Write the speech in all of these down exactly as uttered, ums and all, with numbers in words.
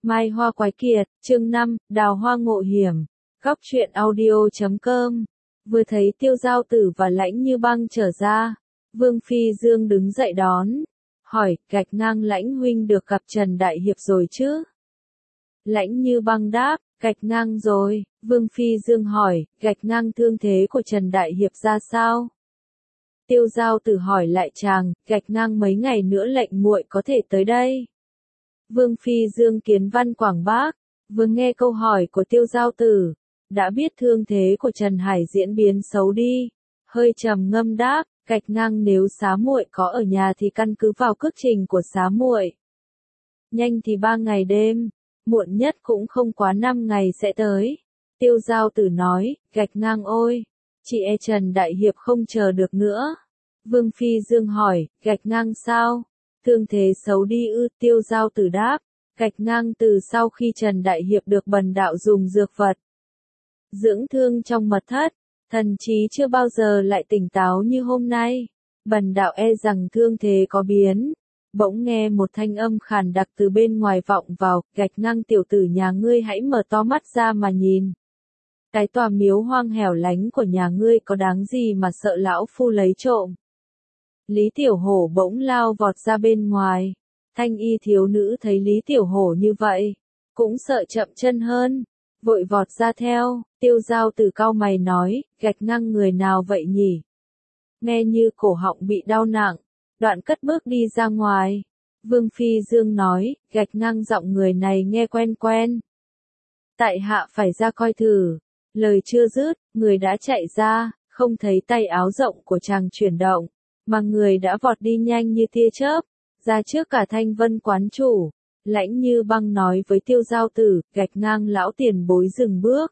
Mai Hoa Quái Kiệt, chương năm, Đào Hoa Ngộ Hiểm. Góc truyện audio chấm com. Vừa thấy Tiêu Giao Tử và Lãnh Như Băng trở ra, Vương Phi Dương đứng dậy đón, hỏi, gạch ngang Lãnh huynh được gặp Trần Đại Hiệp rồi chứ? Lãnh Như Băng đáp, gạch ngang rồi. Vương Phi Dương hỏi, gạch ngang thương thế của Trần Đại Hiệp ra sao? Tiêu Giao Tử hỏi lại chàng, gạch ngang mấy ngày nữa lệnh muội có thể tới đây. Vương Phi Dương kiến văn quảng bác, vừa nghe câu hỏi của Tiêu Giao Tử, đã biết thương thế của Trần Hải diễn biến xấu đi, hơi trầm ngâm đáp, gạch ngang nếu xá muội có ở nhà thì căn cứ vào cước trình của xá muội. Nhanh thì ba ngày đêm, muộn nhất cũng không quá năm ngày sẽ tới. Tiêu Giao Tử nói, gạch ngang ôi, chị e Trần Đại Hiệp không chờ được nữa. Vương Phi Dương hỏi, gạch ngang sao? Thương thế xấu đi ư? Tiêu Giao Tử đáp, gạch ngang từ sau khi Trần Đại Hiệp được bần đạo dùng dược vật dưỡng thương trong mật thất, thần trí chưa bao giờ lại tỉnh táo như hôm nay. Bần đạo e rằng thương thế có biến. Bỗng nghe một thanh âm khàn đặc từ bên ngoài vọng vào, gạch ngang tiểu tử nhà ngươi hãy mở to mắt ra mà nhìn. Cái tòa miếu hoang hẻo lánh của nhà ngươi có đáng gì mà sợ lão phu lấy trộm. Lý Tiểu Hổ bỗng lao vọt ra bên ngoài. Thanh y thiếu nữ thấy Lý Tiểu Hổ như vậy, cũng sợ chậm chân hơn, vội vọt ra theo. Tiêu Giao Tử cau mày nói, gạch ngang người nào vậy nhỉ? Nghe như cổ họng bị đau nặng, đoạn cất bước đi ra ngoài. Vương Phi Dương nói, gạch ngang giọng người này nghe quen quen. Tại hạ phải ra coi thử. Lời chưa dứt, người đã chạy ra, không thấy tay áo rộng của chàng chuyển động, mà người đã vọt đi nhanh như tia chớp, ra trước cả Thanh Vân quán chủ. Lãnh Như Băng nói với Tiêu Giao Tử, gạch ngang lão tiền bối dừng bước.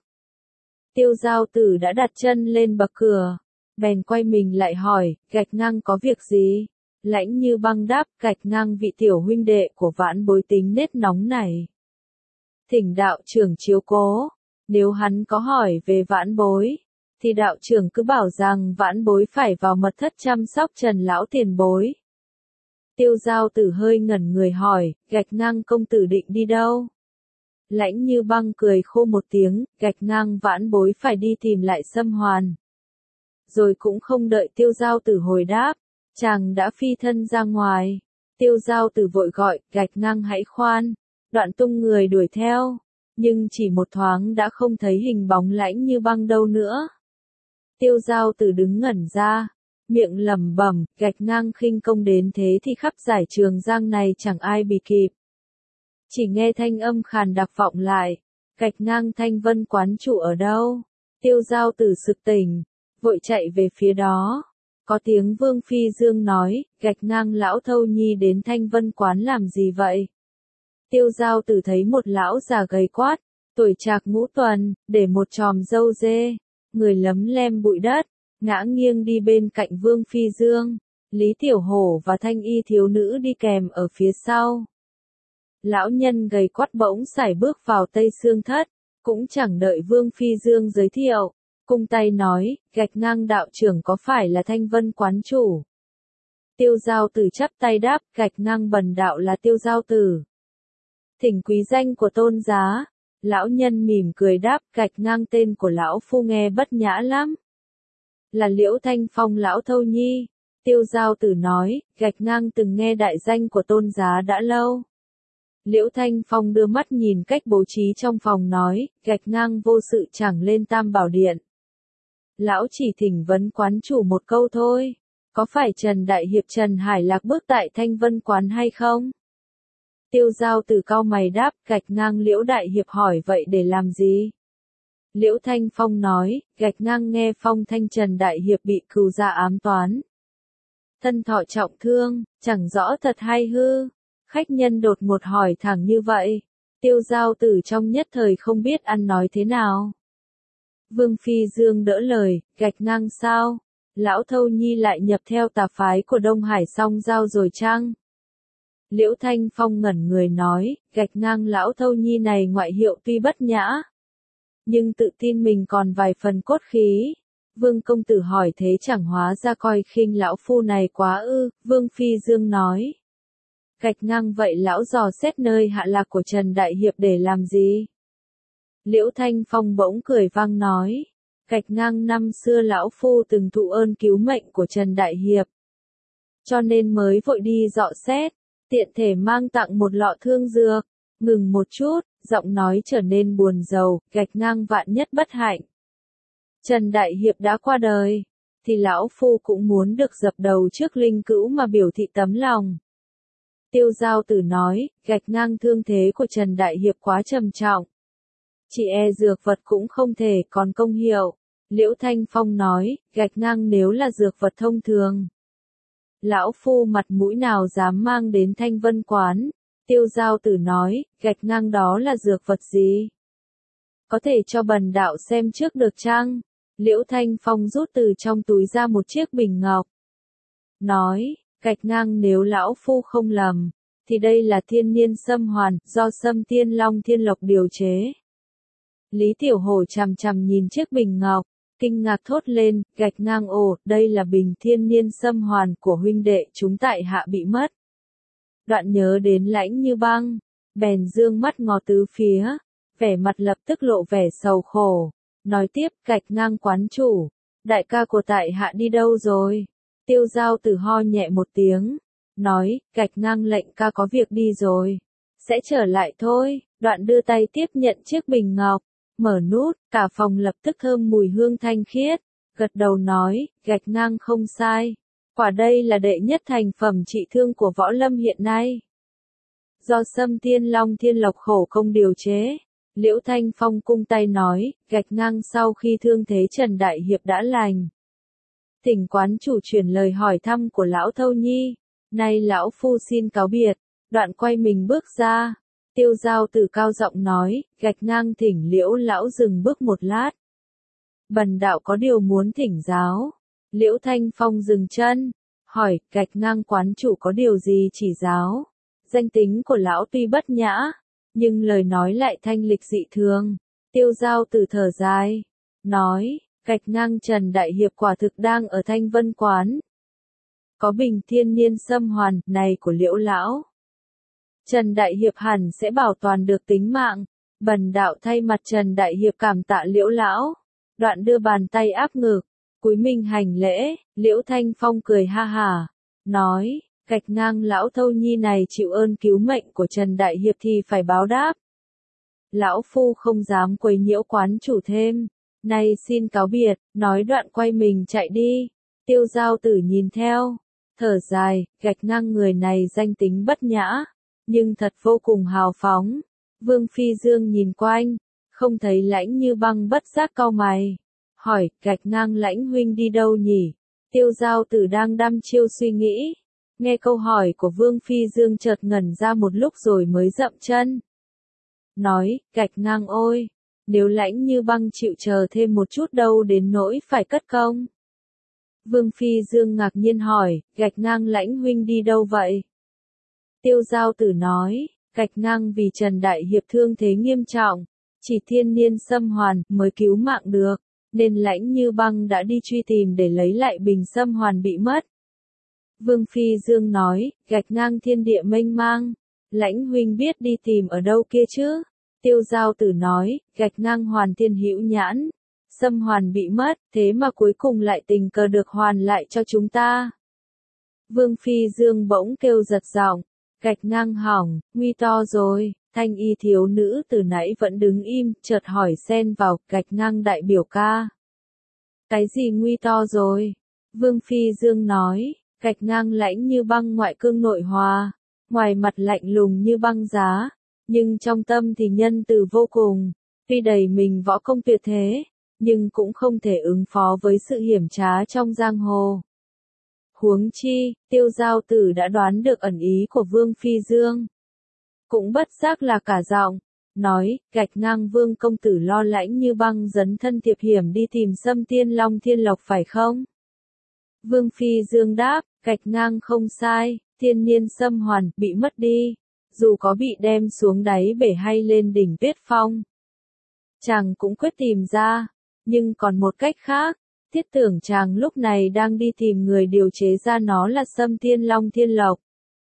Tiêu Giao Tử đã đặt chân lên bậc cửa, bèn quay mình lại hỏi, gạch ngang có việc gì? Lãnh Như Băng đáp, gạch ngang vị tiểu huynh đệ của vãn bối tính nết nóng này. Thỉnh đạo trưởng chiếu cố, nếu hắn có hỏi về vãn bối, thì đạo trưởng cứ bảo rằng vãn bối phải vào mật thất chăm sóc Trần lão tiền bối. Tiêu Giao Tử hơi ngẩn người hỏi, gạch ngang công tử định đi đâu? Lãnh Như Băng cười khô một tiếng, gạch ngang vãn bối phải đi tìm lại Sâm Hoàn. Rồi cũng không đợi Tiêu Giao Tử hồi đáp, chàng đã phi thân ra ngoài. Tiêu Giao Tử vội gọi, gạch ngang hãy khoan, đoạn tung người đuổi theo, nhưng chỉ một thoáng đã không thấy hình bóng Lãnh Như Băng đâu nữa. Tiêu Giao Tử đứng ngẩn ra, miệng lẩm bẩm, gạch ngang khinh công đến thế thì khắp giải Trường Giang này chẳng ai bì kịp. Chỉ nghe thanh âm khàn đặc vọng lại, gạch ngang Thanh Vân quán chủ ở đâu? Tiêu Giao Tử sực tỉnh, vội chạy về phía đó. Có tiếng Vương Phi Dương nói, gạch ngang lão thâu nhi đến Thanh Vân quán làm gì vậy? Tiêu Giao Tử thấy một lão già gầy quát, tuổi trạc ngũ tuần, để một chòm râu dê, người lấm lem bụi đất, ngã nghiêng đi bên cạnh Vương Phi Dương. Lý Tiểu Hổ và thanh y thiếu nữ đi kèm ở phía sau. Lão nhân gầy quắt bỗng sải bước vào Tây Xương Thất, cũng chẳng đợi Vương Phi Dương giới thiệu, cung tay nói, gạch ngang đạo trưởng có phải là Thanh Vân quán chủ? Tiêu Giao Tử chắp tay đáp, gạch ngang bần đạo là Tiêu Giao Tử. Thỉnh quý danh của tôn giá. Lão nhân mỉm cười đáp, gạch ngang tên của lão phu nghe bất nhã lắm. Là Liễu Thanh Phong lão thâu nhi. Tiêu Giao Tử nói, gạch ngang từng nghe đại danh của tôn giá đã lâu. Liễu Thanh Phong đưa mắt nhìn cách bố trí trong phòng nói, gạch ngang vô sự chẳng lên Tam Bảo Điện. Lão chỉ thỉnh vấn quán chủ một câu thôi, có phải Trần Đại Hiệp Trần Hải lạc bước tại Thanh Vân quán hay không? Tiêu Giao Tử cau mày đáp, gạch ngang Liễu Đại Hiệp hỏi vậy để làm gì? Liễu Thanh Phong nói, gạch ngang nghe phong thanh Trần Đại Hiệp bị cừu gia ám toán. Thân thọ trọng thương, chẳng rõ thật hay hư. Khách nhân đột ngột hỏi thẳng như vậy. Tiêu Giao Tử trong nhất thời không biết ăn nói thế nào. Vương Phi Dương đỡ lời, gạch ngang sao? Lão thâu nhi lại nhập theo tà phái của Đông Hải Song Giao rồi chăng? Liễu Thanh Phong ngẩn người nói, gạch ngang lão thâu nhi này ngoại hiệu tuy bất nhã, nhưng tự tin mình còn vài phần cốt khí. Vương công tử hỏi thế chẳng hóa ra coi khinh lão phu này quá ư? Vương Phi Dương nói, Gạch ngang vậy lão dò xét nơi hạ lạc của Trần Đại Hiệp để làm gì? Liễu Thanh Phong bỗng cười vang nói. Gạch ngang năm xưa lão phu từng thụ ơn cứu mệnh của Trần Đại Hiệp. Cho nên mới vội đi dọ xét, tiện thể mang tặng một lọ thương dược. Ngừng một chút, giọng nói trở nên buồn rầu, gạch ngang vạn nhất bất hạnh. Trần Đại Hiệp đã qua đời, thì lão phu cũng muốn được dập đầu trước linh cữu mà biểu thị tấm lòng. Tiêu Giao Tử nói, gạch ngang thương thế của Trần Đại Hiệp quá trầm trọng. Chỉ e dược vật cũng không thể còn công hiệu. Liễu Thanh Phong nói, gạch ngang nếu là dược vật thông thường. Lão phu mặt mũi nào dám mang đến Thanh Vân Quán. Tiêu Giao Tử nói, gạch ngang đó là dược vật gì? Có thể cho bần đạo xem trước được chăng? Liễu Thanh Phong rút từ trong túi ra một chiếc bình ngọc. Nói, gạch ngang nếu lão phu không lầm, thì đây là thiên niên sâm hoàn, do Sâm Tiên Long Thiên Lộc điều chế. Lý Tiểu Hổ chằm chằm nhìn chiếc bình ngọc, kinh ngạc thốt lên, gạch ngang ồ, đây là bình thiên niên sâm hoàn của huynh đệ chúng tại hạ bị mất. Đoạn nhớ đến Lãnh Như Băng, bèn dương mắt ngó tứ phía, vẻ mặt lập tức lộ vẻ sầu khổ, nói tiếp, gạch ngang quán chủ, đại ca của tại hạ đi đâu rồi? Tiêu Giao Tử ho nhẹ một tiếng, nói, gạch ngang lệnh ca có việc đi rồi, sẽ trở lại thôi. Đoạn đưa tay tiếp nhận chiếc bình ngọc, mở nút, cả phòng lập tức thơm mùi hương thanh khiết, gật đầu nói, gạch ngang không sai. Quả đây là đệ nhất thành phẩm trị thương của võ lâm hiện nay. Do Sâm Tiên Long Thiên Lộc khổ công điều chế, Liễu Thanh Phong cung tay nói, gạch ngang sau khi thương thế Trần Đại Hiệp đã lành. Thỉnh quán chủ truyền lời hỏi thăm của lão Thâu Nhi, nay lão phu xin cáo biệt, đoạn quay mình bước ra. Tiêu Giao Tử cao giọng nói, gạch ngang thỉnh Liễu lão dừng bước một lát. Bần đạo có điều muốn thỉnh giáo. Liễu Thanh Phong dừng chân, hỏi, gạch ngang quán chủ có điều gì chỉ giáo? Danh tính của lão tuy bất nhã, nhưng lời nói lại thanh lịch dị thường. Tiêu Giao Tử thở dài, nói, gạch ngang Trần Đại Hiệp quả thực đang ở Thanh Vân Quán. Có bình thiên niên sâm hoàn này của Liễu lão, Trần Đại Hiệp hẳn sẽ bảo toàn được tính mạng. Bần đạo thay mặt Trần Đại Hiệp cảm tạ Liễu lão. Đoạn đưa bàn tay áp ngực, cúi mình hành lễ. Liễu Thanh Phong cười ha hả, nói, gạch ngang lão Thâu Nhi này chịu ơn cứu mệnh của Trần Đại Hiệp thì phải báo đáp. Lão phu không dám quấy nhiễu quán chủ thêm, nay xin cáo biệt. Nói đoạn quay mình chạy đi. Tiêu Giao Tử nhìn theo, thở dài, gạch ngang người này danh tính bất nhã, nhưng thật vô cùng hào phóng. Vương Phi Dương nhìn quanh, không thấy Lãnh Như Băng bất giác cau mày, hỏi, gạch ngang Lãnh huynh đi đâu nhỉ? Tiêu Giao Tử đang đăm chiêu suy nghĩ, nghe câu hỏi của Vương Phi Dương chợt ngẩn ra một lúc rồi mới dậm chân. Nói, gạch ngang ôi, nếu Lãnh Như Băng chịu chờ thêm một chút đâu đến nỗi phải cất công. Vương Phi Dương ngạc nhiên hỏi, gạch ngang Lãnh huynh đi đâu vậy? Tiêu Giao Tử nói, gạch ngang vì Trần Đại Hiệp thương thế nghiêm trọng, chỉ thiên niên sâm hoàn mới cứu mạng được, nên Lãnh Như Băng đã đi truy tìm để lấy lại bình sâm hoàn bị mất. Vương Phi Dương nói, gạch ngang thiên địa mênh mang, Lãnh huynh biết đi tìm ở đâu kia chứ? Tiêu Giao Tử nói, gạch ngang hoàn thiên hữu nhãn, sâm hoàn bị mất, thế mà cuối cùng lại tình cờ được hoàn lại cho chúng ta. Vương Phi Dương bỗng kêu giật giọng, gạch ngang hỏng, nguy to rồi. Thanh y thiếu nữ từ nãy vẫn đứng im, chợt hỏi xen vào, gạch ngang đại biểu ca. Cái gì nguy to rồi? Vương Phi Dương nói, gạch ngang Lãnh Như Băng ngoại cương nội hòa, ngoài mặt lạnh lùng như băng giá, nhưng trong tâm thì nhân từ vô cùng. Tuy đầy mình võ công tuyệt thế, nhưng cũng không thể ứng phó với sự hiểm trá trong giang hồ. Huống chi, Tiêu Giao Tử đã đoán được ẩn ý của Vương Phi Dương. Cũng bất giác là cả giọng, nói, gạch ngang Vương công tử lo Lãnh Như Băng dấn thân thiệp hiểm đi tìm Sâm Tiên Long Thiên Lộc phải không? Vương Phi Dương đáp, gạch ngang không sai, thiên niên sâm hoàn bị mất đi, dù có bị đem xuống đáy bể hay lên đỉnh Tuyết Phong, chàng cũng quyết tìm ra, nhưng còn một cách khác. Thiết tưởng chàng lúc này đang đi tìm người điều chế ra nó là Sâm Tiên Long Thiên Lộc.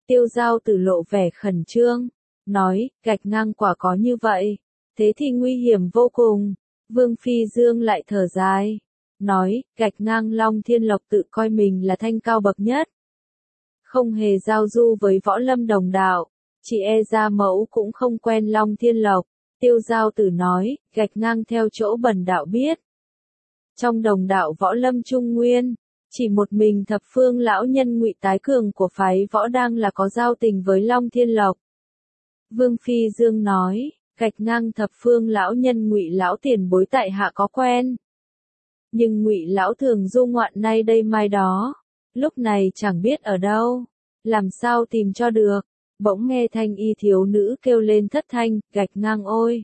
Tiêu Giao Tử lộ vẻ khẩn trương, nói, gạch ngang quả có như vậy, thế thì nguy hiểm vô cùng. Vương Phi Dương lại thở dài, nói, gạch ngang Long Thiên Lộc tự coi mình là thanh cao bậc nhất. Không hề giao du với võ lâm đồng đạo, chỉ e gia mẫu cũng không quen Long Thiên Lộc. Tiêu Giao Tử nói, gạch ngang theo chỗ bần đạo biết. Trong đồng đạo võ lâm Trung Nguyên, chỉ một mình thập phương lão nhân Ngụy Tái Cường của phái võ đang là có giao tình với Long Thiên Lộc. Vương Phi Dương nói, gạch ngang thập phương lão nhân Ngụy lão tiền bối tại hạ có quen. Nhưng Ngụy lão thường du ngoạn nay đây mai đó, lúc này chẳng biết ở đâu, làm sao tìm cho được. Bỗng nghe thanh y thiếu nữ kêu lên thất thanh, gạch ngang ôi!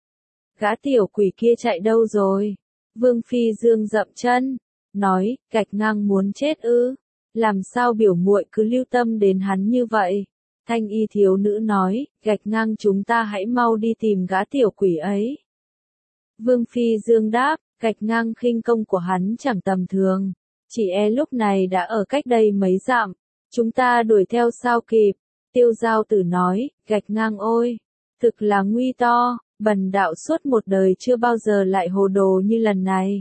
Gã tiểu quỷ kia chạy đâu rồi? Vương Phi Dương dậm chân, nói, gạch ngang muốn chết ư? Làm sao biểu muội cứ lưu tâm đến hắn như vậy? Thanh y thiếu nữ nói, gạch ngang chúng ta hãy mau đi tìm gã tiểu quỷ ấy. Vương Phi Dương đáp, gạch ngang khinh công của hắn chẳng tầm thường, chỉ e lúc này đã ở cách đây mấy dặm, chúng ta đuổi theo sao kịp. Tiêu Giao Tử nói, gạch ngang ôi, thực là nguy to, bần đạo suốt một đời chưa bao giờ lại hồ đồ như lần này.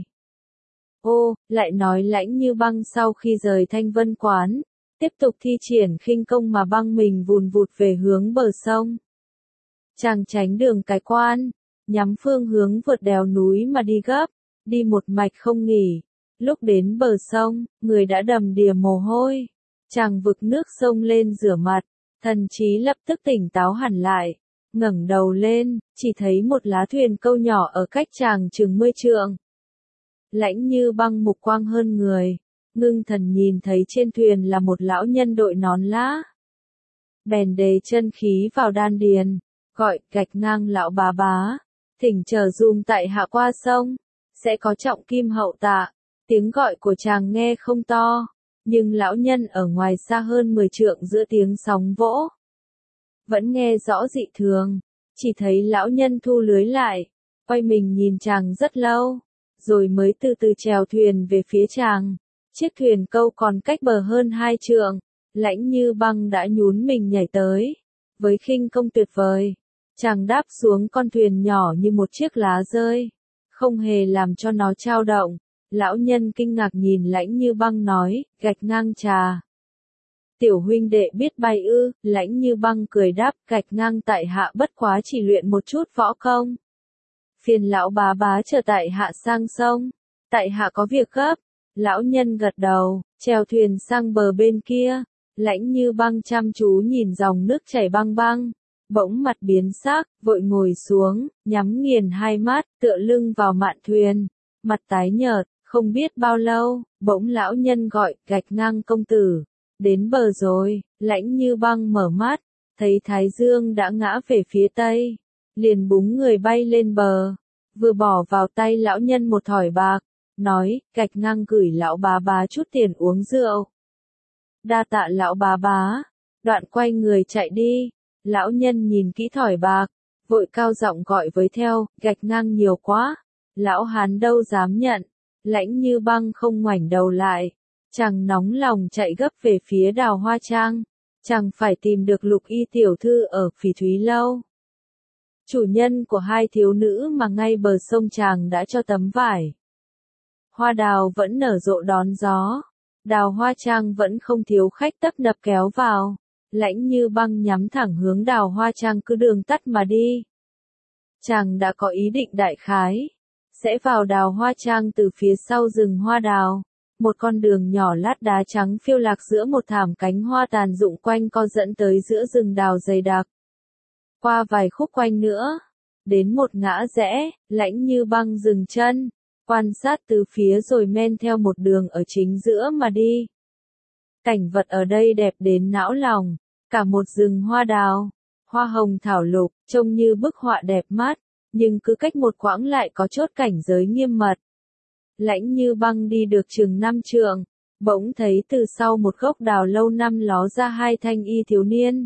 Ô, lại nói Lãnh Như Băng sau khi rời Thanh Vân Quán, tiếp tục thi triển khinh công mà băng mình vùn vụt về hướng bờ sông. Chàng tránh đường cái quan, nhắm phương hướng vượt đèo núi mà đi gấp, đi một mạch không nghỉ. Lúc đến bờ sông, người đã đầm đìa mồ hôi, chàng vực nước sông lên rửa mặt. Thần trí lập tức tỉnh táo hẳn lại, ngẩng đầu lên, chỉ thấy một lá thuyền câu nhỏ ở cách chàng chừng mươi trượng. Lãnh Như Băng mục quang hơn người, ngưng thần nhìn thấy trên thuyền là một lão nhân đội nón lá. Bèn đề chân khí vào đan điền, gọi, gạch ngang lão bá bá, thỉnh chờ dùm tại hạ qua sông, sẽ có trọng kim hậu tạ. Tiếng gọi của chàng nghe không to, nhưng lão nhân ở ngoài xa hơn mười trượng giữa tiếng sóng vỗ. Vẫn nghe rõ dị thường, chỉ thấy lão nhân thu lưới lại, quay mình nhìn chàng rất lâu, rồi mới từ từ chèo thuyền về phía chàng. Chiếc thuyền câu còn cách bờ hơn hai trượng, Lãnh Như Băng đã nhún mình nhảy tới. Với khinh công tuyệt vời, chàng đáp xuống con thuyền nhỏ như một chiếc lá rơi, không hề làm cho nó chao động. Lão nhân kinh ngạc nhìn Lãnh Như Băng nói, gạch ngang trà. Tiểu huynh đệ biết bay ư? Lãnh Như Băng cười đáp, gạch ngang tại hạ bất quá chỉ luyện một chút võ công. Phiền lão bá bá chờ tại hạ sang sông, tại hạ có việc gấp. Lão nhân gật đầu, chèo thuyền sang bờ bên kia. Lãnh Như Băng chăm chú nhìn dòng nước chảy băng băng, bỗng mặt biến sắc, vội ngồi xuống, nhắm nghiền hai mắt, tựa lưng vào mạn thuyền, mặt tái nhợt. Không biết bao lâu, bỗng lão nhân gọi, gạch ngang công tử. Đến bờ rồi. Lãnh Như Băng mở mắt, thấy Thái Dương đã ngã về phía tây, liền búng người bay lên bờ, vừa bỏ vào tay lão nhân một thỏi bạc, nói, gạch ngang gửi lão bá bá chút tiền uống rượu. Đa tạ lão bá bá. Đoạn quay người chạy đi. Lão nhân nhìn kỹ thỏi bạc, vội cao giọng gọi với theo, gạch ngang nhiều quá, lão hán đâu dám nhận. Lãnh Như Băng không ngoảnh đầu lại, chàng nóng lòng chạy gấp về phía Đào Hoa Trang, chàng phải tìm được Lục Y tiểu thư ở Phỉ Thúy Lâu. Chủ nhân của hai thiếu nữ mà ngay bờ sông chàng đã cho tấm vải. Hoa đào vẫn nở rộ đón gió, Đào Hoa Trang vẫn không thiếu khách tấp nập kéo vào. Lãnh Như Băng nhắm thẳng hướng Đào Hoa Trang cứ đường tắt mà đi. Chàng đã có ý định đại khái sẽ vào Đào Hoa Trang từ phía sau rừng hoa đào. Một con đường nhỏ lát đá trắng phiêu lạc giữa một thảm cánh hoa tàn rụng quanh co dẫn tới giữa rừng đào dày đặc. Qua vài khúc quanh nữa, đến một ngã rẽ, Lãnh Như Băng dừng chân, quan sát từ phía rồi men theo một đường ở chính giữa mà đi. Cảnh vật ở đây đẹp đến não lòng, cả một rừng hoa đào, hoa hồng thảo lục, trông như bức họa đẹp mắt. Nhưng cứ cách một quãng lại có chốt cảnh giới nghiêm mật. Lãnh Như Băng đi được chừng năm trượng, bỗng thấy từ sau một gốc đào lâu năm ló ra hai thanh y thiếu niên.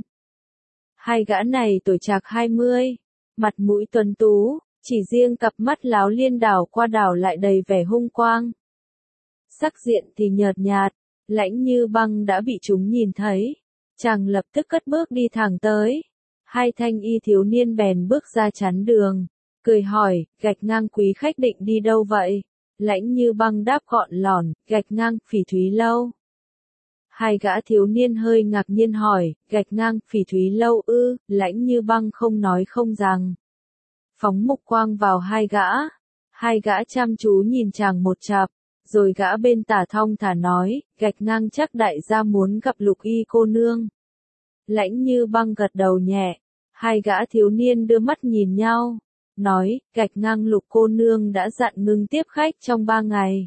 Hai gã này tuổi trạc hai mươi, mặt mũi tuấn tú, chỉ riêng cặp mắt láo liên đảo qua đảo lại đầy vẻ hung quang. Sắc diện thì nhợt nhạt, Lãnh Như Băng đã bị chúng nhìn thấy. Chàng lập tức cất bước đi thẳng tới. Hai thanh y thiếu niên bèn bước ra chắn đường. Cười hỏi, Gạch Ngang quý khách định đi đâu vậy? Lãnh Như Băng đáp gọn lỏn, Gạch Ngang Phỉ Thúy Lâu. Hai gã thiếu niên hơi ngạc nhiên hỏi, Gạch Ngang Phỉ Thúy Lâu ư? Lãnh Như Băng không nói không rằng. Phóng mục quang vào hai gã. Hai gã chăm chú nhìn chàng một chặp, rồi gã bên tả thong thả nói, Gạch Ngang chắc đại gia muốn gặp Lục Y cô nương. Lãnh Như Băng gật đầu nhẹ. Hai gã thiếu niên đưa mắt nhìn nhau, nói, Gạch Ngang Lục cô nương đã dặn ngưng tiếp khách trong ba ngày.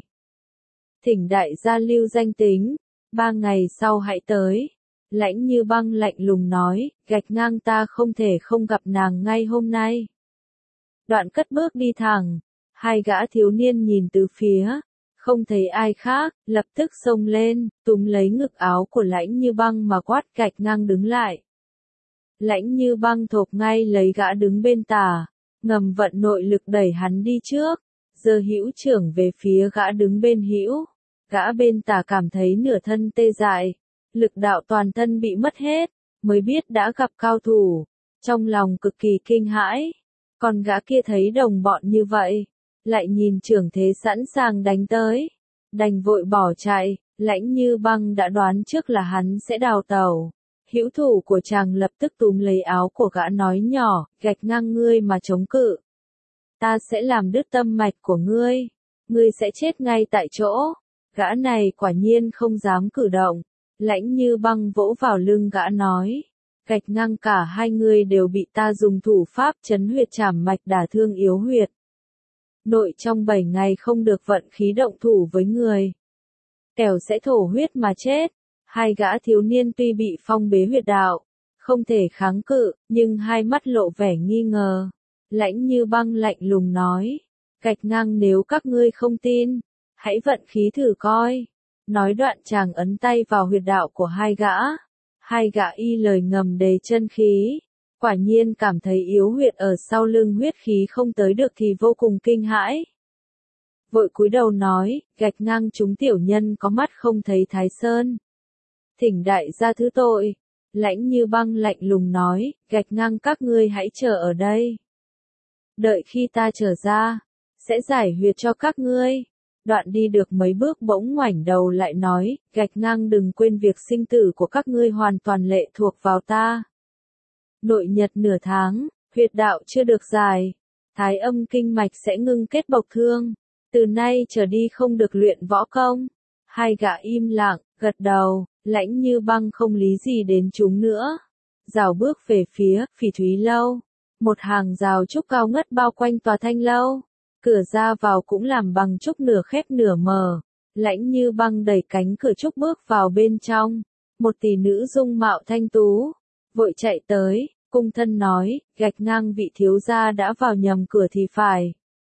Thỉnh đại gia lưu danh tính, ba ngày sau hãy tới. Lãnh Như Băng lạnh lùng nói, Gạch Ngang ta không thể không gặp nàng ngay hôm nay. Đoạn cất bước đi thẳng. Hai gã thiếu niên nhìn từ phía, không thấy ai khác, lập tức xông lên, túm lấy ngực áo của Lãnh Như Băng mà quát, Gạch Ngang đứng lại. Lãnh Như Băng thộp ngay lấy gã đứng bên tả, ngầm vận nội lực đẩy hắn đi trước, giơ hữu trưởng về phía gã đứng bên hữu. Gã bên tả cảm thấy nửa thân tê dại, lực đạo toàn thân bị mất hết, mới biết đã gặp cao thủ, trong lòng cực kỳ kinh hãi. Còn gã kia thấy đồng bọn như vậy, lại nhìn trưởng thế sẵn sàng đánh tới, đành vội bỏ chạy. Lãnh Như Băng đã đoán trước là hắn sẽ đào tẩu. Hữu thủ của chàng lập tức túm lấy áo của gã nói nhỏ, Gạch Ngang ngươi mà chống cự, ta sẽ làm đứt tâm mạch của ngươi, ngươi sẽ chết ngay tại chỗ. Gã này quả nhiên không dám cử động. Lãnh Như Băng vỗ vào lưng gã nói, Gạch Ngang cả hai người đều bị ta dùng thủ pháp chấn huyệt trảm mạch đả thương yếu huyệt. Nội trong bảy ngày không được vận khí động thủ với người, kẻo sẽ thổ huyết mà chết. Hai gã thiếu niên tuy bị phong bế huyệt đạo, không thể kháng cự, nhưng hai mắt lộ vẻ nghi ngờ. Lãnh Như Băng lạnh lùng nói, Gạch Ngang nếu các ngươi không tin, hãy vận khí thử coi. Nói đoạn chàng ấn tay vào huyệt đạo của hai gã. Hai gã y lời ngầm đầy chân khí, quả nhiên cảm thấy yếu huyệt ở sau lưng huyết khí không tới được thì vô cùng kinh hãi. Vội cúi đầu nói, Gạch Ngang chúng tiểu nhân có mắt không thấy Thái Sơn, thỉnh đại gia thứ tội. Lãnh Như Băng lạnh lùng nói, Gạch Ngang các ngươi hãy chờ ở đây. Đợi khi ta trở ra, sẽ giải huyệt cho các ngươi. Đoạn đi được mấy bước bỗng ngoảnh đầu lại nói, Gạch Ngang đừng quên việc sinh tử của các ngươi hoàn toàn lệ thuộc vào ta. Nội nhật nửa tháng, huyệt đạo chưa được giải, thái âm kinh mạch sẽ ngưng kết bộc thương, từ nay trở đi không được luyện võ công. Hai gã im lặng, gật đầu. Lãnh Như Băng không lý gì đến chúng nữa, rảo bước về phía Phỉ Thúy Lâu. Một hàng rào trúc cao ngất bao quanh tòa thanh lâu, cửa ra vào cũng làm bằng trúc nửa khép nửa mở. Lãnh Như Băng đẩy cánh cửa trúc bước vào bên trong, một tỷ nữ dung mạo thanh tú, vội chạy tới, cung thân nói, Gạch Ngang vị thiếu gia đã vào nhầm cửa thì phải.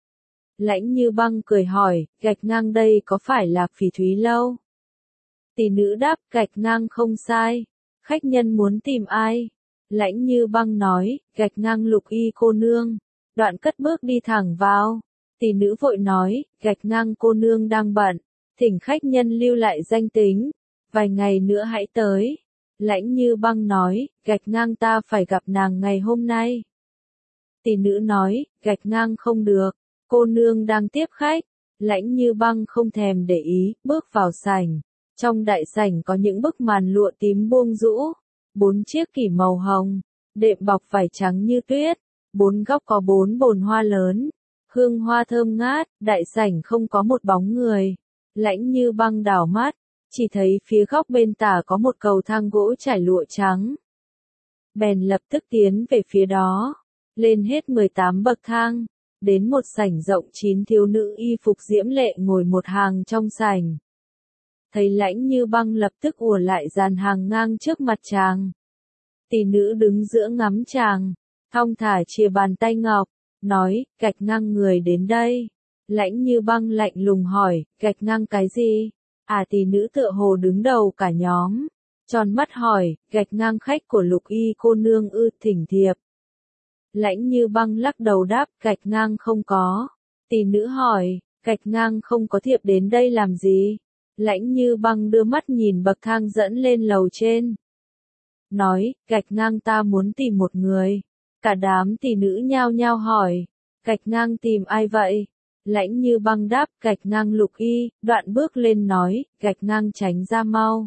Lãnh Như Băng cười hỏi, Gạch Ngang đây có phải là Phỉ Thúy Lâu? Tỷ nữ đáp, Gạch Ngang không sai. Khách nhân muốn tìm ai? Lãnh Như Băng nói, Gạch Ngang Lục Y cô nương. Đoạn cất bước đi thẳng vào. Tỷ nữ vội nói, Gạch Ngang cô nương đang bận, thỉnh khách nhân lưu lại danh tính, vài ngày nữa hãy tới. Lãnh Như Băng nói, Gạch Ngang ta phải gặp nàng ngày hôm nay. Tỷ nữ nói, Gạch Ngang không được, cô nương đang tiếp khách. Lãnh Như Băng không thèm để ý, bước vào sảnh. Trong đại sảnh có những bức màn lụa tím buông rũ, bốn chiếc kỷ màu hồng, đệm bọc vải trắng như tuyết, bốn góc có bốn bồn hoa lớn, hương hoa thơm ngát, đại sảnh không có một bóng người. Lãnh Như Băng đảo mắt, chỉ thấy phía góc bên tả có một cầu thang gỗ trải lụa trắng. Bèn lập tức tiến về phía đó, lên hết mười tám bậc thang, đến một sảnh rộng chín thiếu nữ y phục diễm lệ ngồi một hàng trong sảnh. Thấy Lãnh Như Băng lập tức ùa lại dàn hàng ngang trước mặt chàng. Tỷ nữ đứng giữa ngắm chàng, thong thả chìa bàn tay ngọc, nói, Gạch Ngang người đến đây. Lãnh Như Băng lạnh lùng hỏi, Gạch Ngang cái gì? À tỷ nữ tựa hồ đứng đầu cả nhóm, tròn mắt hỏi, Gạch Ngang khách của Lục Y cô nương ư, thỉnh thiệp. Lãnh Như Băng lắc đầu đáp, Gạch Ngang không có. Tỷ nữ hỏi, Gạch Ngang không có thiệp đến đây làm gì? Lãnh Như Băng đưa mắt nhìn bậc thang dẫn lên lầu trên. nói, gạch ngang ta muốn tìm một người. Cả đám tỷ nữ nhao nhao hỏi, gạch ngang tìm ai vậy? Lãnh Như Băng đáp, gạch ngang Lục Y, đoạn bước lên nói, gạch ngang tránh ra mau.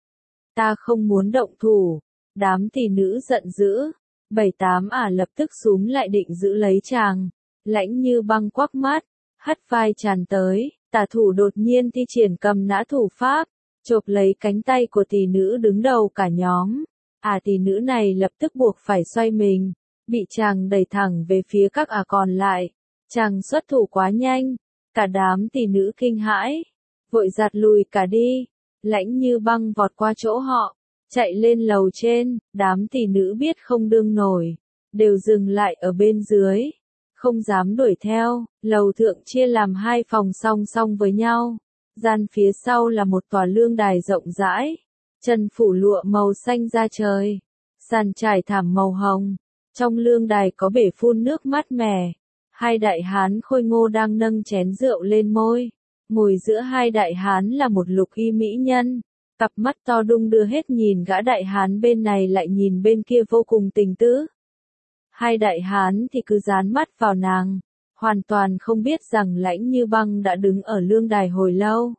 Ta không muốn động thủ. Đám tỷ nữ giận dữ, bảy tám ả lập tức xúm lại định giữ lấy chàng. Lãnh Như Băng quắc mắt, hất vai tràn tới, tả thủ đột nhiên thi triển cầm nã thủ pháp, chộp lấy cánh tay của tỷ nữ đứng đầu cả nhóm. À tỷ nữ này lập tức buộc phải xoay mình, bị chàng đẩy thẳng về phía các ả còn lại. Chàng xuất thủ quá nhanh, cả đám tỷ nữ kinh hãi, vội giạt lùi cả đi. Lãnh Như Băng vọt qua chỗ họ, chạy lên lầu trên, đám tỷ nữ biết không đương nổi, đều dừng lại ở bên dưới, không dám đuổi theo. Lầu thượng chia làm hai phòng song song với nhau, gian phía sau là một tòa lương đài rộng rãi, trần phủ lụa màu xanh da trời, sàn trải thảm màu hồng, trong lương đài có bể phun nước mát mẻ, hai đại hán khôi ngô đang nâng chén rượu lên môi. Ngồi giữa hai đại hán là một Lục Y mỹ nhân, cặp mắt to đung đưa hết nhìn gã đại hán bên này lại nhìn bên kia vô cùng tình tứ. Hai đại hán thì cứ dán mắt vào nàng, hoàn toàn không biết rằng Lãnh Như Băng đã đứng ở lương đài hồi lâu.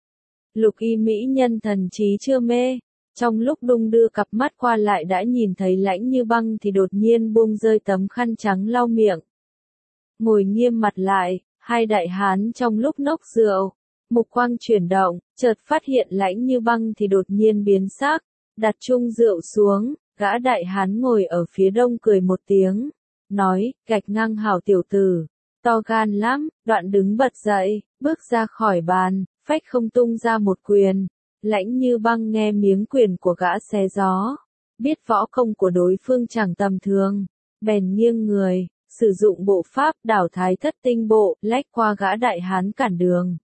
Lục Y mỹ nhân thần trí chưa mê, trong lúc đung đưa cặp mắt qua lại đã nhìn thấy Lãnh Như Băng thì đột nhiên buông rơi tấm khăn trắng lau miệng. Ngồi nghiêm mặt lại, hai đại hán trong lúc nốc rượu, mục quang chuyển động, chợt phát hiện Lãnh Như Băng thì đột nhiên biến sắc, đặt chung rượu xuống, gã đại hán ngồi ở phía đông cười một tiếng, nói, gạch ngang hảo tiểu tử, to gan lắm, đoạn đứng bật dậy, bước ra khỏi bàn, phách không tung ra một quyền. Lãnh Như Băng nghe miếng quyền của gã xé gió, biết võ công của đối phương chẳng tầm thường, bèn nghiêng người, sử dụng bộ pháp đảo thái thất tinh bộ, lách qua gã đại hán cản đường.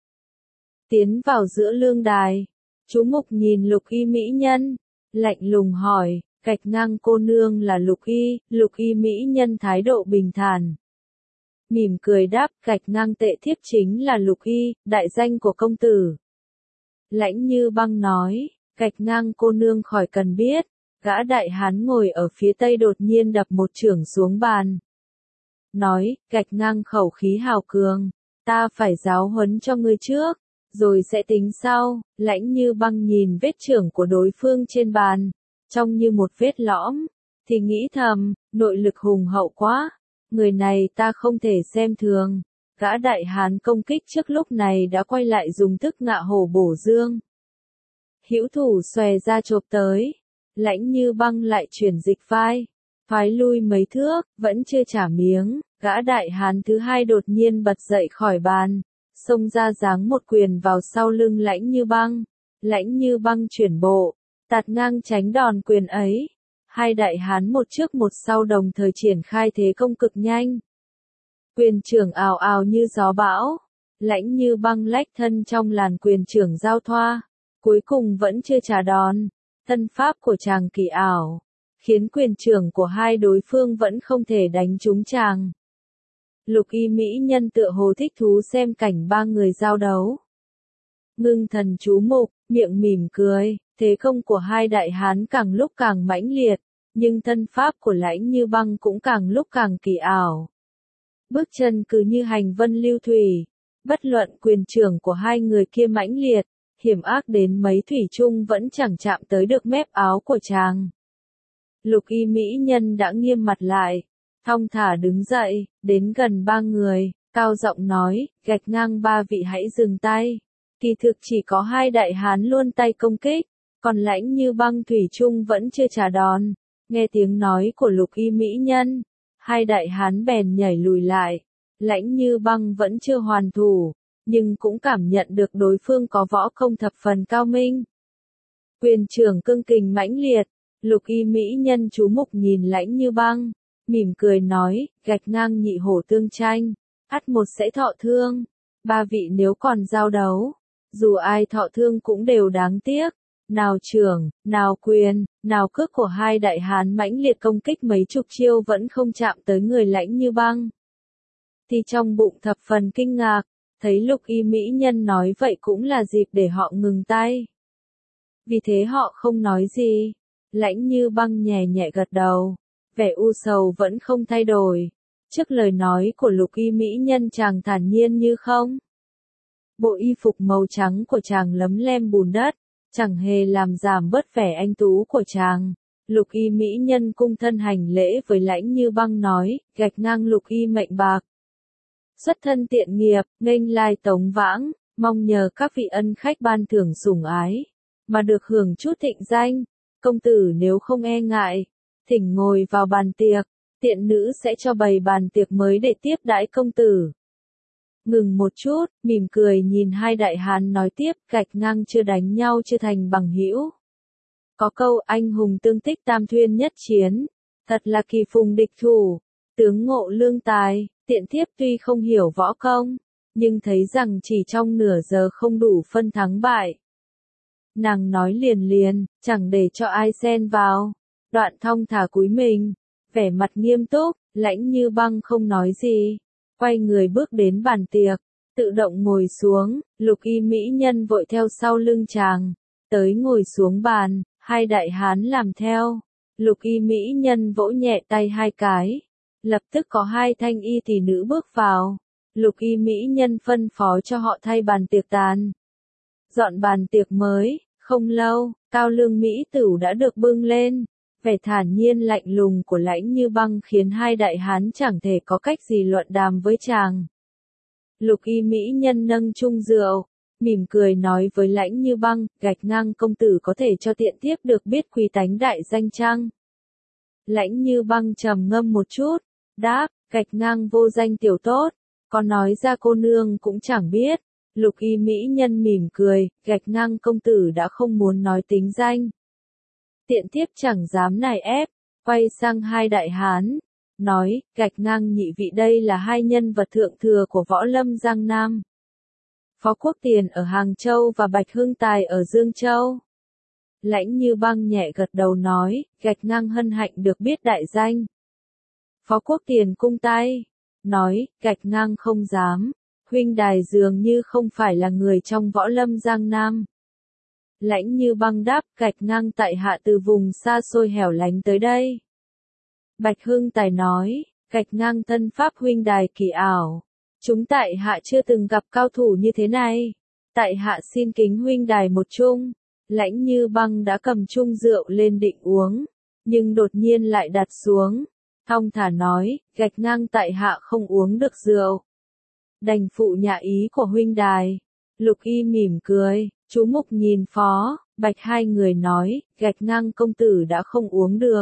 Tiến vào giữa lương đài, chú mục nhìn Lục Y mỹ nhân, lạnh lùng hỏi, gạch ngang cô nương là Lục Y, Lục Y mỹ nhân thái độ bình thản. Mỉm cười đáp, gạch ngang tệ thiếp chính là Lục Y, đại danh của công tử. Lãnh Như Băng nói, gạch ngang cô nương khỏi cần biết. Gã đại hán ngồi ở phía tây đột nhiên đập một chưởng xuống bàn. Nói, gạch ngang khẩu khí hào cường, ta phải giáo huấn cho ngươi trước, rồi sẽ tính sau. Lãnh Như Băng nhìn vết chưởng của đối phương trên bàn, trông như một vết lõm, thì nghĩ thầm, nội lực hùng hậu quá, người này ta không thể xem thường. Gã đại hán công kích trước lúc này đã quay lại dùng thức ngạ hổ bổ dương. Hữu thủ xòe ra chộp tới, Lãnh Như Băng lại chuyển dịch vai, thoái lui mấy thước, vẫn chưa trả miếng. Gã đại hán thứ hai đột nhiên bật dậy khỏi bàn, xông ra giáng một quyền vào sau lưng Lãnh Như Băng. Lãnh Như Băng chuyển bộ, tạt ngang tránh đòn quyền ấy. Hai đại hán một trước một sau đồng thời triển khai thế công cực nhanh. Quyền trưởng ào ào như gió bão, Lãnh Như Băng lách thân trong làn quyền trưởng giao thoa, cuối cùng vẫn chưa trả đòn. Thân pháp của chàng kỳ ảo, khiến quyền trưởng của hai đối phương vẫn không thể đánh trúng chàng. Lục Y mỹ nhân tựa hồ thích thú xem cảnh ba người giao đấu. Ngưng thần chú mục, miệng mỉm cười, thế công của hai đại hán càng lúc càng mãnh liệt, nhưng thân pháp của Lãnh Như Băng cũng càng lúc càng kỳ ảo. Bước chân cứ như hành vân lưu thủy, bất luận quyền trưởng của hai người kia mãnh liệt, hiểm ác đến mấy thủy chung vẫn chẳng chạm tới được mép áo của chàng. Lục Y mỹ nhân đã nghiêm mặt lại, thong thả đứng dậy, đến gần ba người, cao giọng nói, gạch ngang ba vị hãy dừng tay. Kỳ thực chỉ có hai đại hán luôn tay công kích, còn Lãnh Như Băng thủy chung vẫn chưa trả đòn. Nghe tiếng nói của Lục Y mỹ nhân, hai đại hán bèn nhảy lùi lại. Lãnh Như Băng vẫn chưa hoàn thủ, nhưng cũng cảm nhận được đối phương có võ công thập phần cao minh. Quyền trưởng cương kình mãnh liệt, Lục Y mỹ nhân chú mục nhìn Lãnh Như Băng, mỉm cười nói, gạch ngang nhị hổ tương tranh, ắt một sẽ thọ thương. Ba vị nếu còn giao đấu, dù ai thọ thương cũng đều đáng tiếc. Nào trưởng, nào quyền, nào cước của hai đại hán mãnh liệt công kích mấy chục chiêu vẫn không chạm tới người Lãnh Như Băng. Thì trong bụng thập phần kinh ngạc, thấy Lục Y mỹ nhân nói vậy cũng là dịp để họ ngừng tay. Vì thế họ không nói gì, Lãnh Như Băng nhẹ nhẹ gật đầu, vẻ u sầu vẫn không thay đổi. Trước lời nói của Lục Y mỹ nhân chàng thản nhiên như không. Bộ y phục màu trắng của chàng lấm lem bùn đất, chẳng hề làm giảm bớt vẻ anh tú của chàng. Lục Y mỹ nhân cung thân hành lễ với Lãnh Như Băng nói, gạch ngang Lục Y mệnh bạc. Xuất thân tiện nghiệp, nghênh lai tống vãng, mong nhờ các vị ân khách ban thưởng sủng ái, mà được hưởng chút thịnh danh. Công tử nếu không e ngại, thỉnh ngồi vào bàn tiệc, tiện nữ sẽ cho bày bàn tiệc mới để tiếp đãi công tử. Ngừng một chút, mỉm cười nhìn hai đại hán nói tiếp, gạch ngang chưa đánh nhau chưa thành bằng hữu. Có câu anh hùng tương tích tam thuyên nhất chiến, thật là kỳ phùng địch thủ, tướng ngộ lương tài, tiện thiếp tuy không hiểu võ công, nhưng thấy rằng chỉ trong nửa giờ không đủ phân thắng bại. Nàng nói liền liền, chẳng để cho ai xen vào, đoạn thong thả cúi mình, vẻ mặt nghiêm túc, Lãnh Như Băng không nói gì, quay người bước đến bàn tiệc, tự động ngồi xuống, Lục Y mỹ nhân vội theo sau lưng chàng, tới ngồi xuống bàn, hai đại hán làm theo, Lục Y mỹ nhân vỗ nhẹ tay hai cái, lập tức có hai thanh y tỷ nữ bước vào, Lục Y mỹ nhân phân phó cho họ thay bàn tiệc tàn. Dọn bàn tiệc mới, không lâu, cao lương mỹ tửu đã được bưng lên. Vẻ thản nhiên lạnh lùng của Lãnh Như Băng khiến hai đại hán chẳng thể có cách gì luận đàm với chàng. Lục Y mỹ nhân nâng chung rượu, mỉm cười nói với Lãnh Như Băng, gạch ngang công tử có thể cho tiện tiếp được biết quý tánh đại danh chăng? Lãnh Như Băng trầm ngâm một chút, đáp, gạch ngang vô danh tiểu tốt, có nói ra cô nương cũng chẳng biết. Lục Y mỹ nhân mỉm cười, gạch ngang công tử đã không muốn nói tính danh. Tiện tiếp chẳng dám nài ép, quay sang hai đại hán, nói, gạch ngang nhị vị đây là hai nhân vật thượng thừa của võ lâm Giang Nam. Phó Quốc Tiền ở Hàng Châu và Bạch Hưng Tài ở Dương Châu. Lãnh Như Băng nhẹ gật đầu nói, gạch ngang hân hạnh được biết đại danh. Phó Quốc Tiền cung tay, nói, gạch ngang không dám, huynh đài dường như không phải là người trong võ lâm Giang Nam. Lãnh Như Băng đáp, gạch ngang tại hạ từ vùng xa xôi hẻo lánh tới đây. Bạch Hưng Tài nói, gạch ngang thân pháp huynh đài kỳ ảo. Chúng tại hạ chưa từng gặp cao thủ như thế này. Tại hạ xin kính huynh đài một chung. Lãnh Như Băng đã cầm chung rượu lên định uống, nhưng đột nhiên lại đặt xuống. Thong thả nói, gạch ngang tại hạ không uống được rượu. Đành phụ nhạ ý của huynh đài. Lục Y mỉm cười, chú mục nhìn Phó, Bạch hai người nói, gạch ngang công tử đã không uống được.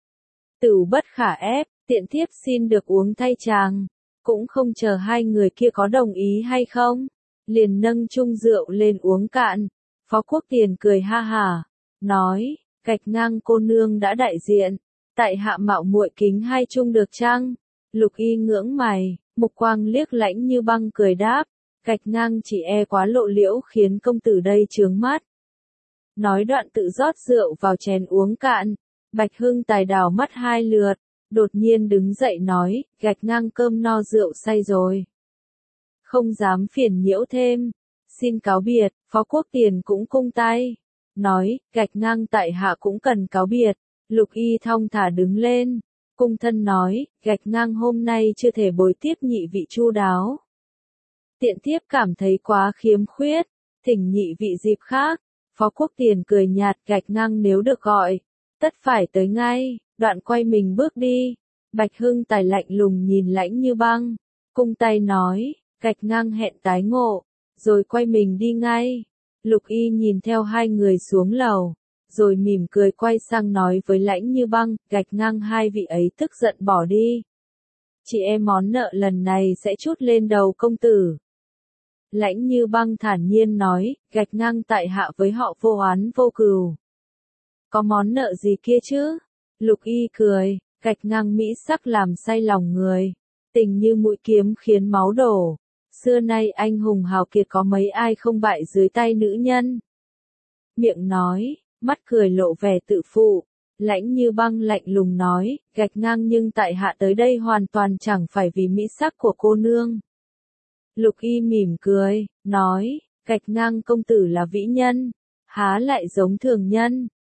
Tửu bất khả ép, tiện thiếp xin được uống thay chàng, cũng không chờ hai người kia có đồng ý hay không, liền nâng chung rượu lên uống cạn. Phó Quốc Tiền cười ha hả, nói, gạch ngang cô nương đã đại diện, tại hạ mạo muội kính hai chung được chăng? Lục Y ngưỡng mày, mục quang liếc Lãnh Như Băng cười đáp, gạch ngang chỉ e quá lộ liễu khiến công tử đây chướng mắt. Nói đoạn tự rót rượu vào chén uống cạn, Bạch Hưng Tài đảo mắt hai lượt, đột nhiên đứng dậy nói, gạch ngang cơm no rượu say rồi. Không dám phiền nhiễu thêm, xin cáo biệt. Phó Quốc Tiền cũng cung tay, nói, gạch ngang tại hạ cũng cần cáo biệt. Lục Y thong thả đứng lên, cung thân nói, gạch ngang hôm nay chưa thể bồi tiếp nhị vị chu đáo. Tiện tiếp cảm thấy quá khiếm khuyết, thỉnh nhị vị dịp khác. Phó Quốc Tiền cười nhạt, gạch ngang nếu được gọi, tất phải tới ngay, đoạn quay mình bước đi. Bạch Hưng Tài lạnh lùng nhìn Lãnh Như Băng, cung tay nói, gạch ngang hẹn tái ngộ, rồi quay mình đi ngay. Lục Y nhìn theo hai người xuống lầu, rồi mỉm cười quay sang nói với Lãnh Như Băng, gạch ngang hai vị ấy tức giận bỏ đi. Chị em món nợ lần này sẽ trút lên đầu công tử. Lãnh Như Băng thản nhiên nói, gạch ngang tại hạ với họ vô oán vô cừu. Có món nợ gì kia chứ? Lục Y cười, gạch ngang mỹ sắc làm say lòng người. Tình như mũi kiếm khiến máu đổ. Xưa nay anh hùng hào kiệt có mấy ai không bại dưới tay nữ nhân. Miệng nói, mắt cười lộ vẻ tự phụ. Lãnh Như Băng lạnh lùng nói, gạch ngang nhưng tại hạ tới đây hoàn toàn chẳng phải vì mỹ sắc của cô nương. Lục Y mỉm cười, nói, gạch ngang công tử là vĩ nhân, há lại giống thường nhân.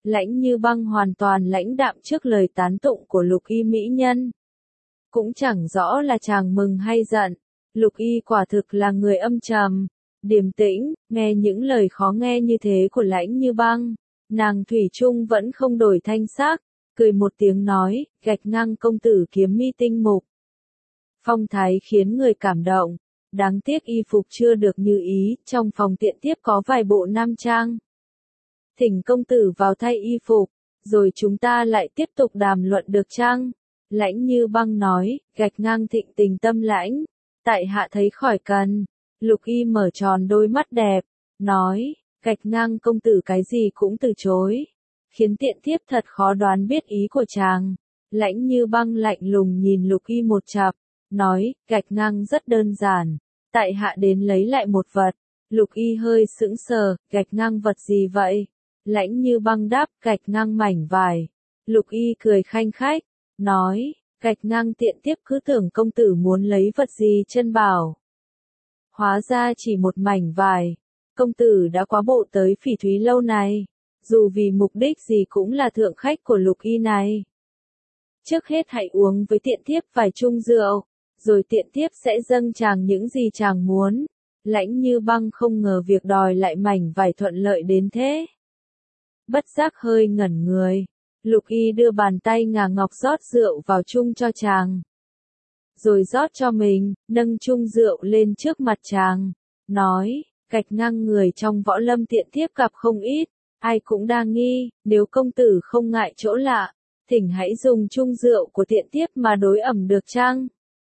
Lãnh Như Băng hoàn toàn lãnh đạm trước lời tán tụng của Lục Y mỹ nhân. Cũng chẳng rõ là chàng mừng hay giận, Lục Y quả thực là người âm trầm, điềm tĩnh, nghe những lời khó nghe như thế của Lãnh Như Băng, nàng thủy chung vẫn không đổi thanh sắc, cười một tiếng nói, gạch ngang công tử kiếm mi tinh mục. Phong thái khiến người cảm động, đáng tiếc y phục chưa được như ý, trong phòng tiện tiếp có vài bộ nam trang. Thỉnh công tử vào thay y phục, rồi chúng ta lại tiếp tục đàm luận được chăng? Lãnh Như Băng nói, gạch ngang thịnh tình tâm lãnh, tại hạ thấy khỏi cần. Lục Y mở tròn đôi mắt đẹp, nói, gạch ngang công tử cái gì cũng từ chối, khiến tiện thiếp thật khó đoán biết ý của chàng. Lãnh Như Băng lạnh lùng nhìn Lục Y một chặp, nói, gạch ngang rất đơn giản, tại hạ đến lấy lại một vật. Lục Y hơi sững sờ, gạch ngang vật gì vậy? Lãnh Như Băng đáp, gạch ngang mảnh vải. Lục Y cười khanh khách, nói, gạch ngang tiện tiếp cứ tưởng công tử muốn lấy vật gì chân bảo. Hóa ra chỉ một mảnh vải, công tử đã quá bộ tới Phỉ Thúy lâu này, dù vì mục đích gì cũng là thượng khách của Lục Y này. Trước hết hãy uống với tiện thiếp vài chung rượu, rồi tiện thiếp sẽ dâng chàng những gì chàng muốn. Lãnh Như Băng không ngờ việc đòi lại mảnh vải thuận lợi đến thế. Bất giác hơi ngẩn người, Lục Y đưa bàn tay ngà ngọc rót rượu vào chung cho chàng. Rồi rót cho mình, nâng chung rượu lên trước mặt chàng, nói, gạch ngang người trong võ lâm tiện thiếp gặp không ít, ai cũng đa nghi, nếu công tử không ngại chỗ lạ, thỉnh hãy dùng chung rượu của tiện thiếp mà đối ẩm được chăng?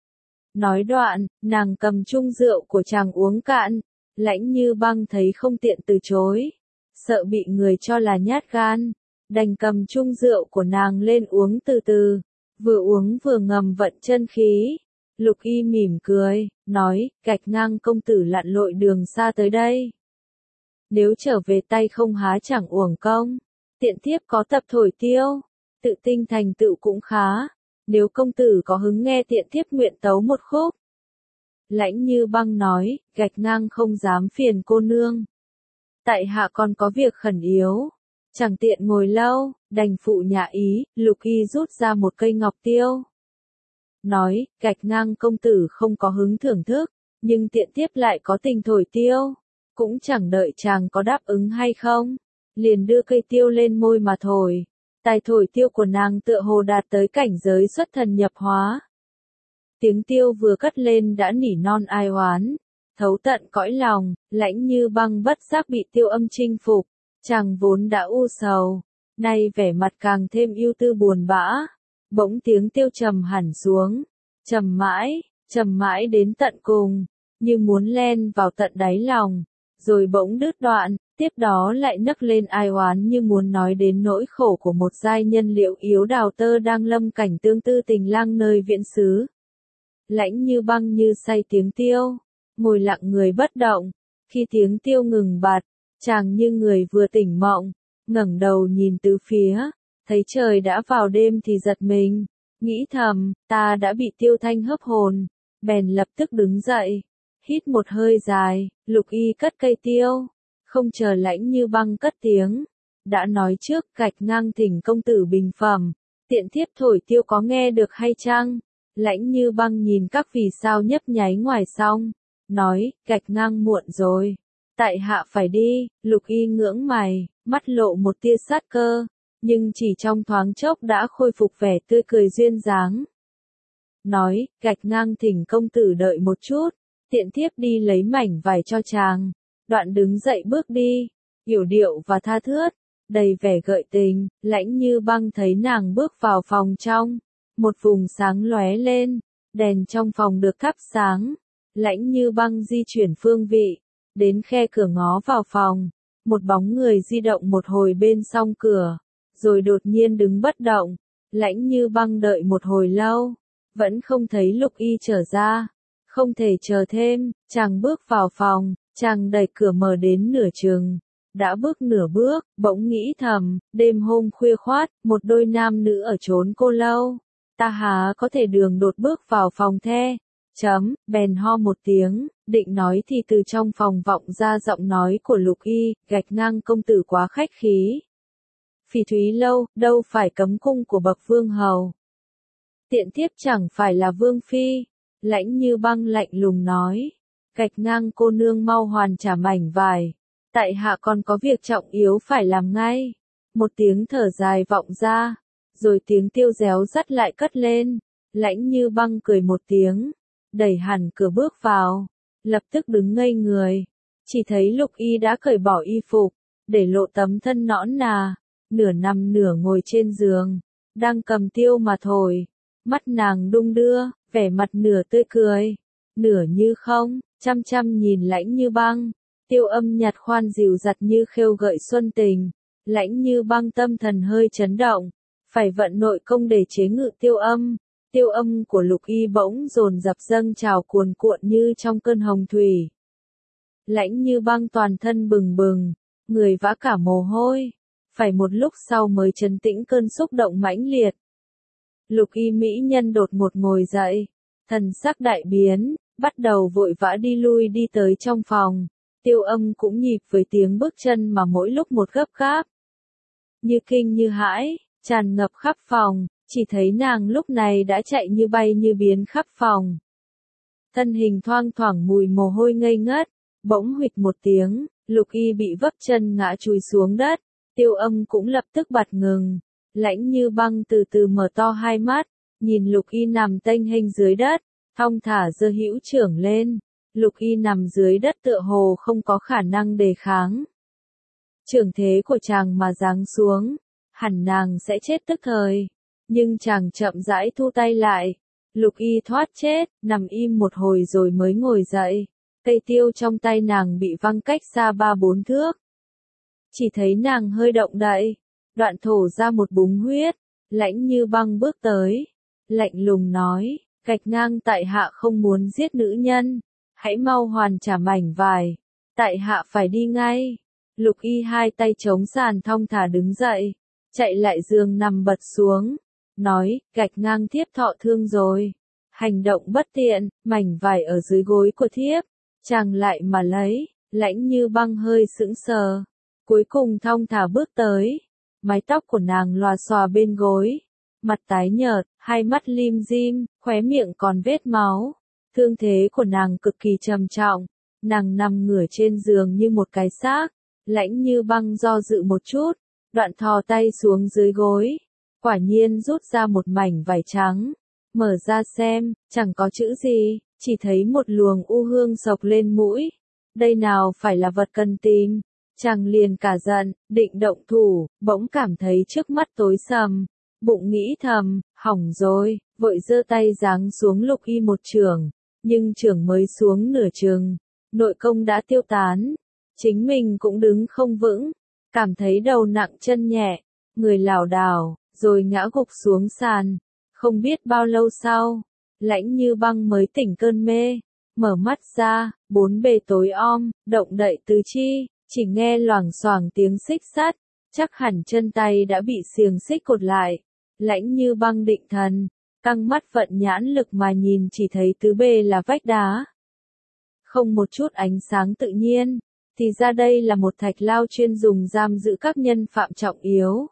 Nói đoạn, nàng cầm chung rượu của chàng uống cạn, Lãnh Như Băng thấy không tiện từ chối, sợ bị người cho là nhát gan, đành cầm chung rượu của nàng lên uống từ từ, vừa uống vừa ngầm vận chân khí. Lục Y mỉm cười, nói, gạch ngang công tử lặn lội đường xa tới đây. Nếu trở về tay không há chẳng uổng công, tiện thiếp có tập thổi tiêu, tự tinh thành tựu cũng khá, nếu công tử có hứng nghe tiện thiếp nguyện tấu một khúc. Lãnh Như Băng nói, gạch ngang không dám phiền cô nương. Tại hạ còn có việc khẩn yếu, chẳng tiện ngồi lâu, đành phụ nhã ý. Lục Y rút ra một cây ngọc tiêu. Nói, gạch ngang công tử không có hứng thưởng thức, nhưng tiện tiếp lại có tình thổi tiêu. Cũng chẳng đợi chàng có đáp ứng hay không, liền đưa cây tiêu lên môi mà thổi. Tài thổi tiêu của nàng tựa hồ đạt tới cảnh giới xuất thần nhập hóa. Tiếng tiêu vừa cất lên đã nỉ non ai oán, thấu tận cõi lòng. Lãnh Như Băng bất giác bị tiêu âm chinh phục, chàng vốn đã u sầu, nay vẻ mặt càng thêm ưu tư buồn bã. Bỗng tiếng tiêu trầm hẳn xuống, trầm mãi, trầm mãi đến tận cùng, như muốn len vào tận đáy lòng, rồi bỗng đứt đoạn, tiếp đó lại nấc lên ai oán như muốn nói đến nỗi khổ của một giai nhân liệu yếu đào tơ đang lâm cảnh tương tư tình lang nơi viễn xứ. Lãnh Như Băng như say tiếng tiêu, ngồi lặng người bất động, khi tiếng tiêu ngừng bặt, chàng như người vừa tỉnh mộng, ngẩng đầu nhìn tứ phía, thấy trời đã vào đêm thì giật mình, nghĩ thầm, ta đã bị tiêu thanh hấp hồn, bèn lập tức đứng dậy, hít một hơi dài. Lục Y cất cây tiêu, không chờ Lãnh Như Băng cất tiếng, đã nói trước, gạch ngang thỉnh công tử bình phẩm, tiện thiếp thổi tiêu có nghe được hay chăng? Lãnh Như Băng nhìn các vì sao nhấp nháy ngoài xong, nói, gạch ngang muộn rồi, tại hạ phải đi. Lục Y ngưỡng mày, mắt lộ một tia sát cơ, nhưng chỉ trong thoáng chốc đã khôi phục vẻ tươi cười duyên dáng. Nói, gạch ngang thỉnh công tử đợi một chút, tiện thiếp đi lấy mảnh vải cho chàng. Đoạn đứng dậy bước đi, yểu điệu và tha thướt, đầy vẻ gợi tình. Lãnh Như Băng thấy nàng bước vào phòng trong, một vùng sáng lóe lên, đèn trong phòng được thắp sáng. Lãnh Như Băng di chuyển phương vị, đến khe cửa ngó vào phòng, một bóng người di động một hồi bên song cửa, rồi đột nhiên đứng bất động. Lãnh Như Băng đợi một hồi lâu, vẫn không thấy Lục Y trở ra, không thể chờ thêm, chàng bước vào phòng, chàng đẩy cửa mở đến nửa chừng, đã bước nửa bước, bỗng nghĩ thầm, đêm hôm khuya khoát, một đôi nam nữ ở chốn cô lâu, ta há có thể đường đột bước vào phòng the. Chấm, bèn ho một tiếng, định nói thì từ trong phòng vọng ra giọng nói của Lục Y, gạch ngang công tử quá khách khí. Phỉ Thúy Lâu, đâu phải cấm cung của bậc vương hầu. Tiện thiếp chẳng phải là vương phi, Lãnh Như Băng lạnh lùng nói. Gạch ngang cô nương mau hoàn trả mảnh vải. Tại hạ còn có việc trọng yếu phải làm ngay. Một tiếng thở dài vọng ra, rồi tiếng tiêu réo dắt lại cất lên. Lãnh Như Băng cười một tiếng, đẩy hẳn cửa bước vào, lập tức đứng ngây người. Chỉ thấy Lục Y đã cởi bỏ y phục, để lộ tấm thân nõn nà, nửa nằm nửa ngồi trên giường, đang cầm tiêu mà thổi. Mắt nàng đung đưa, vẻ mặt nửa tươi cười, nửa như không, chăm chăm nhìn Lãnh Như Băng. Tiêu Âm nhạt khoan dịu dặt như khêu gợi xuân tình. Lãnh Như Băng tâm thần hơi chấn động, phải vận nội công để chế ngự Tiêu Âm. Tiêu âm của Lục Y bỗng dồn dập dâng trào cuồn cuộn như trong cơn hồng thủy. Lãnh Như Băng toàn thân bừng bừng, người vã cả mồ hôi, phải một lúc sau mới trấn tĩnh cơn xúc động mãnh liệt. Lục Y mỹ nhân đột ngột ngồi dậy, thần sắc đại biến, bắt đầu vội vã đi lui đi tới trong phòng. Tiêu âm cũng nhịp với tiếng bước chân mà mỗi lúc một gấp gáp. Như kinh như hãi, tràn ngập khắp phòng. Chỉ thấy nàng lúc này đã chạy như bay như biến khắp phòng. Thân hình thoang thoảng mùi mồ hôi ngây ngất, bỗng huỵch một tiếng, Lục Y bị vấp chân ngã chùi xuống đất. Tiêu âm cũng lập tức bật ngừng. Lãnh Như Băng từ từ mở to hai mắt, nhìn Lục Y nằm tênh hênh dưới đất, thong thả giơ hữu trưởng lên. Lục Y nằm dưới đất tựa hồ không có khả năng đề kháng. Trưởng thế của chàng mà giáng xuống, hẳn nàng sẽ chết tức thời. Nhưng chàng chậm rãi thu tay lại. Lục Y thoát chết, nằm im một hồi rồi mới ngồi dậy. Cây tiêu trong tay nàng bị văng cách xa ba bốn thước. Chỉ thấy nàng hơi động đậy, đoạn thổ ra một búng huyết. Lãnh Như Băng bước tới, lạnh lùng nói, gạch ngang tại hạ không muốn giết nữ nhân, hãy mau hoàn trả mảnh vải, tại hạ phải đi ngay. Lục Y hai tay chống sàn thong thả đứng dậy, chạy lại giường nằm bật xuống. Nói, gạch ngang thiếp thọ thương rồi. Hành động bất tiện, mảnh vải ở dưới gối của thiếp. Chàng lại mà lấy. Lãnh Như Băng hơi sững sờ. Cuối cùng thong thả bước tới. Mái tóc của nàng lòa xòa bên gối. Mặt tái nhợt, hai mắt lim dim, khóe miệng còn vết máu. Thương thế của nàng cực kỳ trầm trọng. Nàng nằm ngửa trên giường như một cái xác. Lãnh Như Băng do dự một chút, đoạn thò tay xuống dưới gối. Quả nhiên rút ra một mảnh vải trắng, mở ra xem, chẳng có chữ gì, chỉ thấy một luồng u hương sộc lên mũi. Đây nào phải là vật cần tìm. Chàng liền cả giận, định động thủ, bỗng cảm thấy trước mắt tối sầm, bụng nghĩ thầm, hỏng rồi, vội giơ tay giáng xuống Lục Y một chưởng, nhưng chưởng mới xuống nửa chừng, nội công đã tiêu tán, chính mình cũng đứng không vững, cảm thấy đầu nặng chân nhẹ, người lảo đảo, rồi ngã gục xuống sàn. Không biết bao lâu sau, Lãnh Như Băng mới tỉnh cơn mê, mở mắt ra, bốn bề tối om, động đậy tứ chi, chỉ nghe loảng xoảng tiếng xích sắt, chắc hẳn chân tay đã bị xiềng xích cột lại. Lãnh Như Băng định thần, căng mắt vận nhãn lực mà nhìn chỉ thấy tứ bề là vách đá. Không một chút ánh sáng tự nhiên, thì ra đây là một thạch lao chuyên dùng giam giữ các nhân phạm trọng yếu.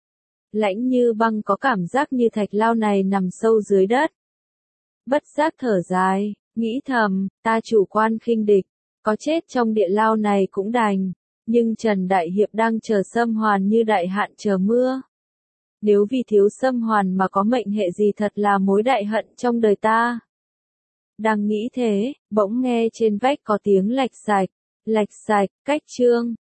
Lãnh Như Băng có cảm giác như thạch lao này nằm sâu dưới đất. Bất giác thở dài, nghĩ thầm, ta chủ quan khinh địch, có chết trong địa lao này cũng đành, nhưng Trần Đại Hiệp đang chờ Sâm Hoàn như đại hạn chờ mưa. Nếu vì thiếu Sâm Hoàn mà có mệnh hệ gì thật là mối đại hận trong đời ta. Đang nghĩ thế, bỗng nghe trên vách có tiếng lạch sạch, lạch sạch, cách chương.